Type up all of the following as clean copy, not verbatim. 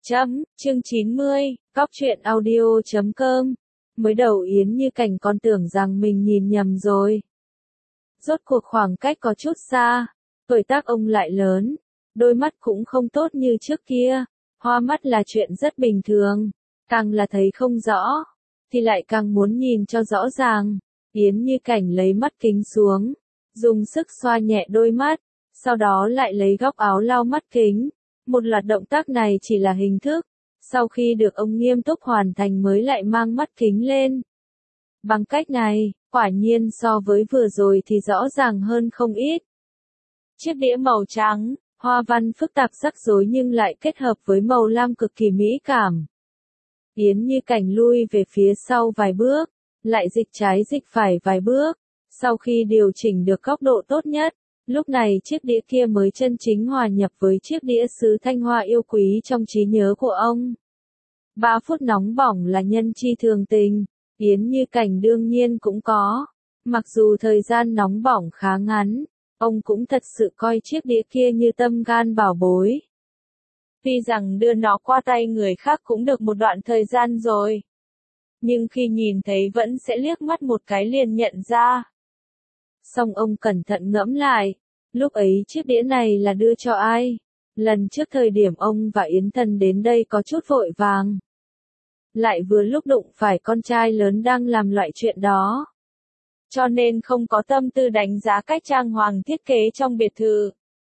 Chương 90, Cóc truyện audio.com. Mới đầu Yến Như Cảnh còn tưởng rằng mình nhìn nhầm rồi. Rốt cuộc khoảng cách có chút xa, tuổi tác ông lại lớn, đôi mắt cũng không tốt như trước kia, hoa mắt là chuyện rất bình thường, càng là thấy không rõ, thì lại càng muốn nhìn cho rõ ràng. Yến Như Cảnh lấy mắt kính xuống, dùng sức xoa nhẹ đôi mắt, sau đó lại lấy góc áo lau mắt kính. Một loạt động tác này chỉ là hình thức, sau khi được ông nghiêm túc hoàn thành mới lại mang mắt kính lên. Bằng cách này, quả nhiên so với vừa rồi thì rõ ràng hơn không ít. Chiếc đĩa màu trắng, hoa văn phức tạp rắc rối nhưng lại kết hợp với màu lam cực kỳ mỹ cảm. Yến Như Cảnh lui về phía sau vài bước, lại dịch trái dịch phải vài bước, sau khi điều chỉnh được góc độ tốt nhất. Lúc này chiếc đĩa kia mới chân chính hòa nhập với chiếc đĩa sứ thanh hoa yêu quý trong trí nhớ của ông. 3 phút nóng bỏng là nhân chi thường tình, Yến Như Cảnh đương nhiên cũng có. Mặc dù thời gian nóng bỏng khá ngắn, ông cũng thật sự coi chiếc đĩa kia như tâm can bảo bối. Tuy rằng đưa nó qua tay người khác cũng được một đoạn thời gian rồi, nhưng khi nhìn thấy vẫn sẽ liếc mắt một cái liền nhận ra. Xong ông cẩn thận ngẫm lại, lúc ấy chiếc đĩa này là đưa cho ai? Lần trước thời điểm ông và Yến Thần đến đây có chút vội vàng. Lại vừa lúc đụng phải con trai lớn đang làm loại chuyện đó. Cho nên không có tâm tư đánh giá cách trang hoàng thiết kế trong biệt thự.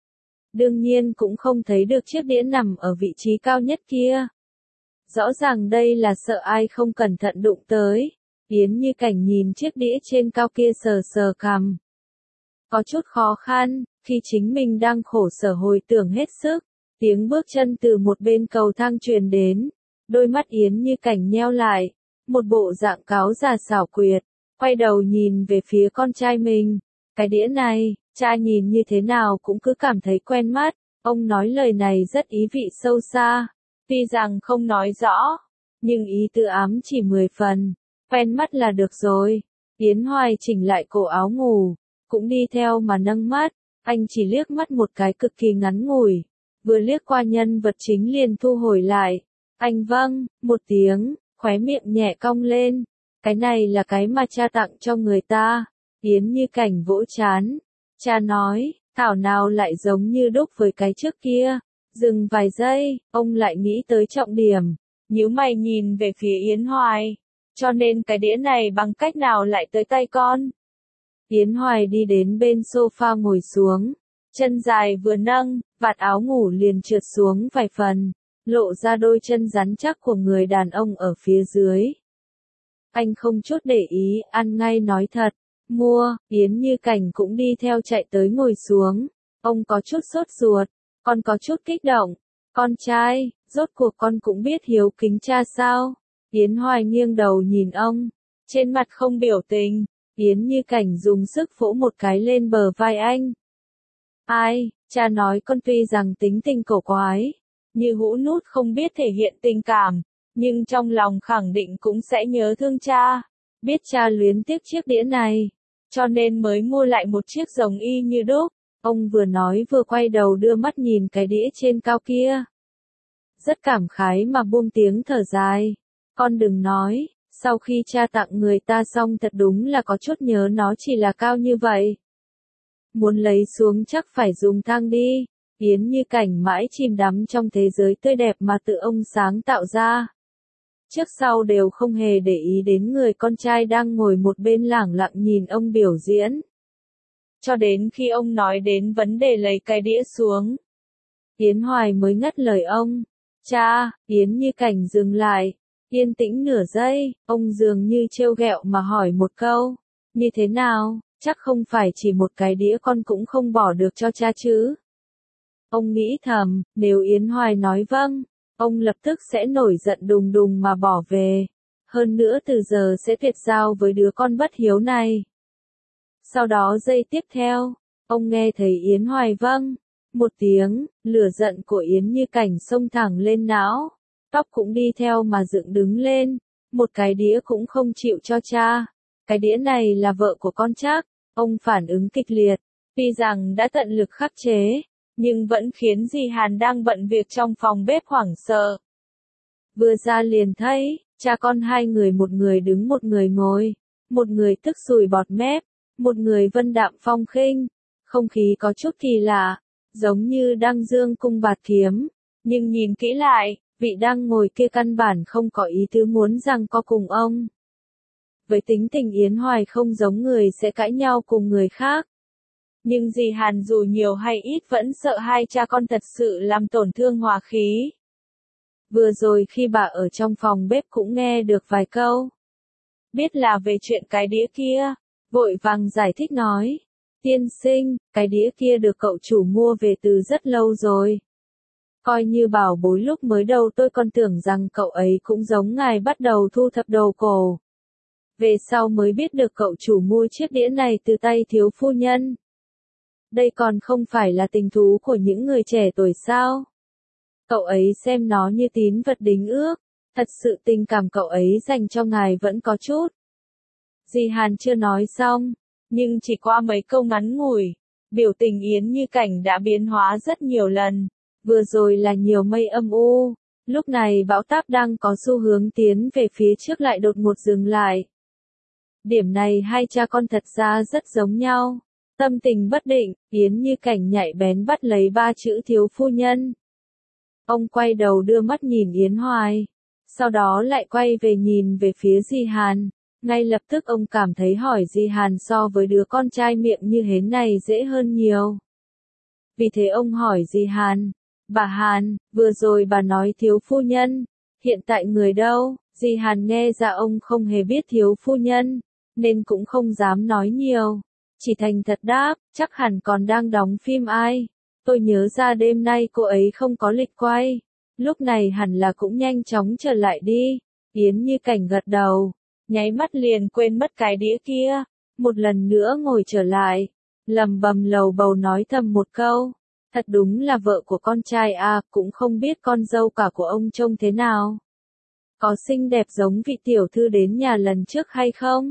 Đương nhiên cũng không thấy được chiếc đĩa nằm ở vị trí cao nhất kia. Rõ ràng đây là sợ ai không cẩn thận đụng tới. Yến Như Cảnh nhìn chiếc đĩa trên cao kia sờ sờ cằm. Có chút khó khăn, khi chính mình đang khổ sở hồi tưởng hết sức, tiếng bước chân từ một bên cầu thang truyền đến, đôi mắt Yến Như Cảnh nheo lại, một bộ dạng cáo già xảo quyệt, quay đầu nhìn về phía con trai mình. Cái đĩa này, cha nhìn như thế nào cũng cứ cảm thấy quen mắt, ông nói lời này rất ý vị sâu xa, tuy rằng không nói rõ, nhưng ý tứ ám chỉ 10 phần, quen mắt là được rồi. Yến Hoài chỉnh lại cổ áo ngủ, cũng đi theo mà nâng mắt, anh chỉ liếc mắt một cái cực kỳ ngắn ngủi, vừa liếc qua nhân vật chính liền thu hồi lại. Anh vâng, một tiếng, khóe miệng nhẹ cong lên, cái này là cái mà cha tặng cho người ta. Yến Như Cảnh vỗ trán, cha nói, thảo nào lại giống như đúc với cái trước kia. Dừng vài giây, ông lại nghĩ tới trọng điểm, nhíu mày nhìn về phía Yến Hoài, cho nên cái đĩa này bằng cách nào lại tới tay con? Yến Hoài đi đến bên sofa ngồi xuống, chân dài vừa nâng, vạt áo ngủ liền trượt xuống vài phần, lộ ra đôi chân rắn chắc của người đàn ông ở phía dưới. Anh không chút để ý, ăn ngay nói thật, mua. Yến Như Cảnh cũng đi theo chạy tới ngồi xuống, ông có chút sốt ruột, con có chút kích động, con trai, rốt cuộc con cũng biết hiếu kính cha sao? Yến Hoài nghiêng đầu nhìn ông, trên mặt không biểu tình. Yến Như Cảnh dùng sức vỗ một cái lên bờ vai anh. Ai, cha nói con tuy rằng tính tình cổ quái, như hũ nút không biết thể hiện tình cảm, nhưng trong lòng khẳng định cũng sẽ nhớ thương cha, biết cha luyến tiếc chiếc đĩa này, cho nên mới mua lại một chiếc giống y như đúc. Ông vừa nói vừa quay đầu đưa mắt nhìn cái đĩa trên cao kia. Rất cảm khái mà buông tiếng thở dài. Con đừng nói. Sau khi cha tặng người ta xong thật đúng là có chút nhớ nó chỉ là cao như vậy. Muốn lấy xuống chắc phải dùng thang đi. Yến Như Cảnh mãi chìm đắm trong thế giới tươi đẹp mà tự ông sáng tạo ra. Trước sau đều không hề để ý đến người con trai đang ngồi một bên lẳng lặng nhìn ông biểu diễn. Cho đến khi ông nói đến vấn đề lấy cái đĩa xuống, Yến Hoài mới ngắt lời ông. Cha, Yến Như Cảnh dừng lại. Yên tĩnh nửa giây, ông dường như trêu ghẹo mà hỏi một câu. Như thế nào, chắc không phải chỉ một cái đĩa con cũng không bỏ được cho cha chứ? Ông nghĩ thầm, nếu Yến Hoài nói vâng, ông lập tức sẽ nổi giận đùng đùng mà bỏ về. Hơn nữa từ giờ sẽ tuyệt giao với đứa con bất hiếu này. Sau đó giây tiếp theo, ông nghe thấy Yến Hoài vâng. Một tiếng, lửa giận của Yến Như Cảnh xông thẳng lên não. Tóc cũng đi theo mà dựng đứng lên, một cái đĩa cũng không chịu cho cha. Cái đĩa này là vợ của con chắc, ông phản ứng kịch liệt, tuy rằng đã tận lực khắc chế, nhưng vẫn khiến dì Hàn đang bận việc trong phòng bếp hoảng sợ. Vừa ra liền thấy, cha con hai người, một người đứng một người ngồi, một người tức sùi bọt mép, một người vân đạm phong khinh, không khí có chút kỳ lạ, giống như đang dương cung bạt kiếm, nhưng nhìn kỹ lại, vị đang ngồi kia căn bản không có ý tứ muốn rằng có cùng ông. Với tính tình Yến Hoài không giống người sẽ cãi nhau cùng người khác. Nhưng dì Hàn dù nhiều hay ít vẫn sợ hai cha con thật sự làm tổn thương hòa khí. Vừa rồi khi bà ở trong phòng bếp cũng nghe được vài câu. Biết là về chuyện cái đĩa kia, vội vàng giải thích nói. Tiên sinh, cái đĩa kia được cậu chủ mua về từ rất lâu rồi. Coi như bảo bối lúc mới đầu tôi còn tưởng rằng cậu ấy cũng giống ngài bắt đầu thu thập đồ cổ. Về sau mới biết được cậu chủ mua chiếc đĩa này từ tay thiếu phu nhân. Đây còn không phải là tình thú của những người trẻ tuổi sao? Cậu ấy xem nó như tín vật đính ước, thật sự tình cảm cậu ấy dành cho ngài vẫn có chút. Dì Hàn chưa nói xong, nhưng chỉ qua mấy câu ngắn ngủi, biểu tình Yến Như Cảnh đã biến hóa rất nhiều lần. Vừa rồi là nhiều mây âm u, lúc này bão táp đang có xu hướng tiến về phía trước lại đột ngột dừng lại. Điểm này hai cha con thật ra rất giống nhau. Tâm tình bất định, Yến Như Cảnh nhạy bén bắt lấy ba chữ thiếu phu nhân. Ông quay đầu đưa mắt nhìn Yến Hoài, sau đó lại quay về nhìn về phía dì Hàn. Ngay lập tức ông cảm thấy hỏi dì Hàn so với đứa con trai miệng như hến này dễ hơn nhiều. Vì thế ông hỏi dì Hàn, bà Hàn, vừa rồi bà nói thiếu phu nhân, hiện tại người đâu? Dì Hàn nghe ra ông không hề biết thiếu phu nhân, nên cũng không dám nói nhiều. Chỉ thành thật đáp, chắc hẳn còn đang đóng phim ai. Tôi nhớ ra đêm nay cô ấy không có lịch quay. Lúc này hẳn là cũng nhanh chóng trở lại đi. Yến Như Cảnh gật đầu, nháy mắt liền quên mất cái đĩa kia. Một lần nữa ngồi trở lại, lầm bầm lầu bầu nói thầm một câu. Thật đúng là vợ của con trai à, cũng không biết con dâu cả của ông trông thế nào. Có xinh đẹp giống vị tiểu thư đến nhà lần trước hay không?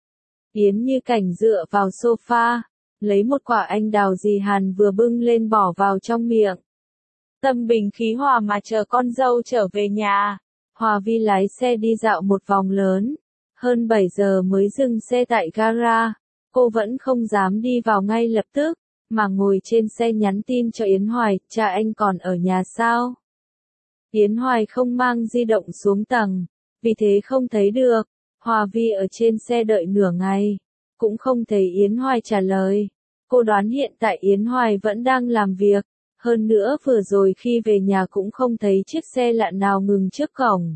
Yến Như Cảnh dựa vào sofa, lấy một quả anh đào dì Hàn vừa bưng lên bỏ vào trong miệng. Tâm bình khí hòa mà chờ con dâu trở về nhà. Hòa Vi lái xe đi dạo một vòng lớn. Hơn 7 giờ mới dừng xe tại gara. Cô vẫn không dám đi vào ngay lập tức, mà ngồi trên xe nhắn tin cho Yến Hoài, cha anh còn ở nhà sao? Yến Hoài không mang di động xuống tầng, vì thế không thấy được. Hòa Vi ở trên xe đợi nửa ngày, cũng không thấy Yến Hoài trả lời. Cô đoán hiện tại Yến Hoài vẫn đang làm việc, hơn nữa vừa rồi khi về nhà cũng không thấy chiếc xe lạ nào ngừng trước cổng.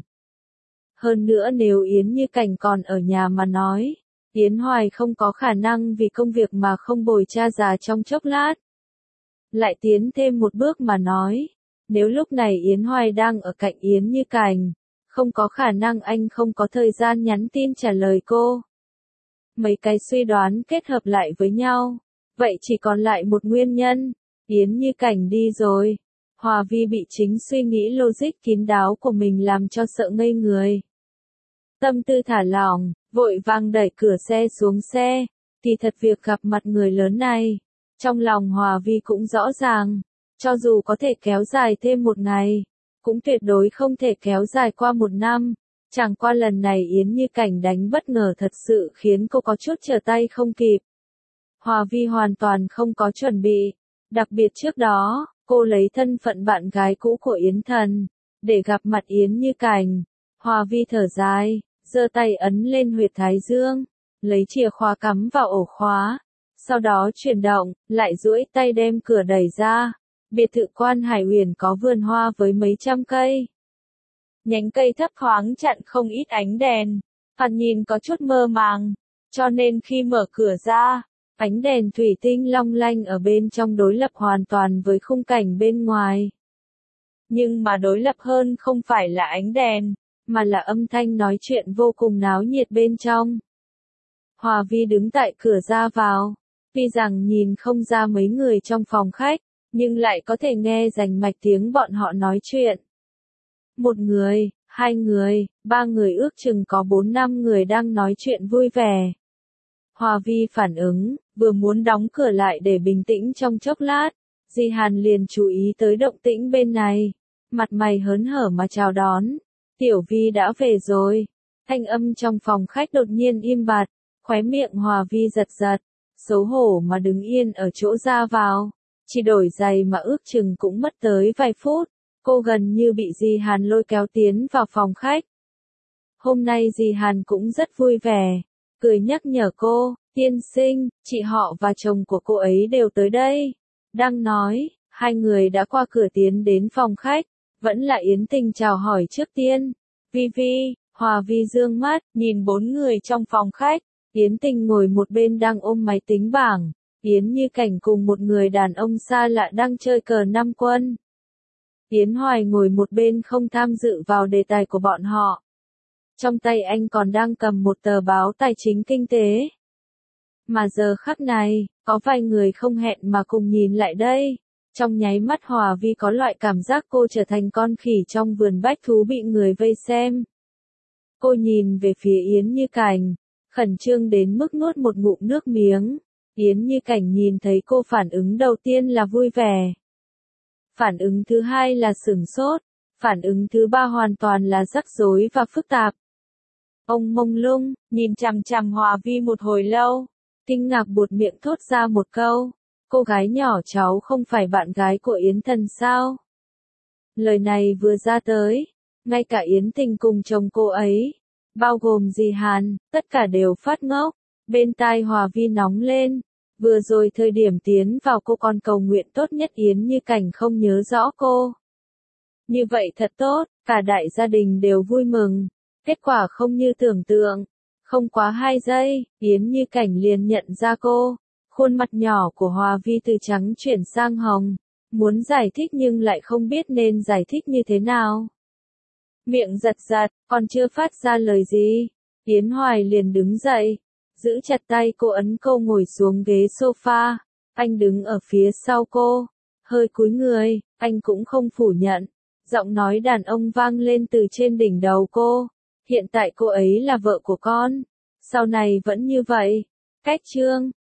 Hơn nữa nếu Yến Như Cảnh còn ở nhà mà nói, Yến Hoài không có khả năng vì công việc mà không bồi cha già trong chốc lát. Lại tiến thêm một bước mà nói, nếu lúc này Yến Hoài đang ở cạnh Yến Như Cảnh, không có khả năng anh không có thời gian nhắn tin trả lời cô. Mấy cái suy đoán kết hợp lại với nhau, vậy chỉ còn lại một nguyên nhân, Yến Như Cảnh đi rồi. Hòa Vi bị chính suy nghĩ logic kín đáo của mình làm cho sợ ngây người. Tâm tư thả lỏng, vội vàng đẩy cửa xe xuống xe, kỳ thật việc gặp mặt người lớn này, trong lòng Hòa Vi cũng rõ ràng, cho dù có thể kéo dài thêm một ngày, cũng tuyệt đối không thể kéo dài qua một năm. Chẳng qua lần này Yến Như Cảnh đánh bất ngờ thật sự khiến cô có chút trở tay không kịp. Hòa Vi hoàn toàn không có chuẩn bị, đặc biệt trước đó, cô lấy thân phận bạn gái cũ của Yến Thần, để gặp mặt Yến Như Cảnh. Hòa Vi thở dài, giơ tay ấn lên huyệt thái dương, lấy chìa khóa cắm vào ổ khóa, sau đó chuyển động, lại duỗi tay đem cửa đẩy ra. Biệt thự Quan Hải Uyển có vườn hoa với mấy trăm cây. Nhánh cây thấp thoáng chặn không ít ánh đèn, thoạt nhìn có chút mơ màng, cho nên khi mở cửa ra, ánh đèn thủy tinh long lanh ở bên trong đối lập hoàn toàn với khung cảnh bên ngoài. Nhưng mà đối lập hơn không phải là ánh đèn, mà là âm thanh nói chuyện vô cùng náo nhiệt bên trong. Hòa Vi đứng tại cửa ra vào, tuy rằng nhìn không ra mấy người trong phòng khách, nhưng lại có thể nghe rành mạch tiếng bọn họ nói chuyện. Một người, hai người, ba người, ước chừng có 4-5 người đang nói chuyện vui vẻ. Hòa Vi phản ứng, vừa muốn đóng cửa lại để bình tĩnh trong chốc lát, dì Hàn liền chú ý tới động tĩnh bên này, mặt mày hớn hở mà chào đón. Tiểu Vi đã về rồi. Thanh âm trong phòng khách đột nhiên im bặt, khóe miệng Hòa Vi giật giật, xấu hổ mà đứng yên ở chỗ ra vào. Chỉ đổi giày mà ước chừng cũng mất tới vài phút, cô gần như bị dì Hàn lôi kéo tiến vào phòng khách. Hôm nay dì Hàn cũng rất vui vẻ, cười nhắc nhở cô, tiên sinh, chị họ và chồng của cô ấy đều tới đây. Đang nói, hai người đã qua cửa tiến đến phòng khách, vẫn là Yến Tình chào hỏi trước tiên. Vi Vi, Hòa Vi dương mắt, nhìn bốn người trong phòng khách, Yến Tình ngồi một bên đang ôm máy tính bảng, Yến Như Cảnh cùng một người đàn ông xa lạ đang chơi cờ năm quân. Yến Hoài ngồi một bên không tham dự vào đề tài của bọn họ. Trong tay anh còn đang cầm một tờ báo tài chính kinh tế. Mà giờ khắc này, có vài người không hẹn mà cùng nhìn lại đây. Trong nháy mắt Hòa Vi có loại cảm giác cô trở thành con khỉ trong vườn bách thú bị người vây xem. Cô nhìn về phía Yến Như Cảnh, khẩn trương đến mức nuốt một ngụm nước miếng. Yến Như Cảnh nhìn thấy cô phản ứng đầu tiên là vui vẻ. Phản ứng thứ hai là sửng sốt. Phản ứng thứ ba hoàn toàn là rắc rối và phức tạp. Ông mông lung, nhìn chằm chằm Hòa Vi một hồi lâu, kinh ngạc buột miệng thốt ra một câu. Cô gái nhỏ cháu không phải bạn gái của Yến Thần sao? Lời này vừa ra tới, ngay cả Yến Tình cùng chồng cô ấy, bao gồm dì Hàn, tất cả đều phát ngốc. Bên tai Hòa Vi nóng lên. Vừa rồi thời điểm tiến vào cô còn cầu nguyện tốt nhất Yến Như Cảnh không nhớ rõ cô. Như vậy thật tốt, cả đại gia đình đều vui mừng. Kết quả không như tưởng tượng. Không quá 2 giây, Yến Như Cảnh liền nhận ra cô. Khuôn mặt nhỏ của Hòa Vi từ trắng chuyển sang hồng. Muốn giải thích nhưng lại không biết nên giải thích như thế nào. Miệng giật giật, còn chưa phát ra lời gì. Yến Hoài liền đứng dậy. Giữ chặt tay cô ấn cô ngồi xuống ghế sofa. Anh đứng ở phía sau cô. Hơi cúi người, anh cũng không phủ nhận. Giọng nói đàn ông vang lên từ trên đỉnh đầu cô. Hiện tại cô ấy là vợ của con. Sau này vẫn như vậy. Cách chương.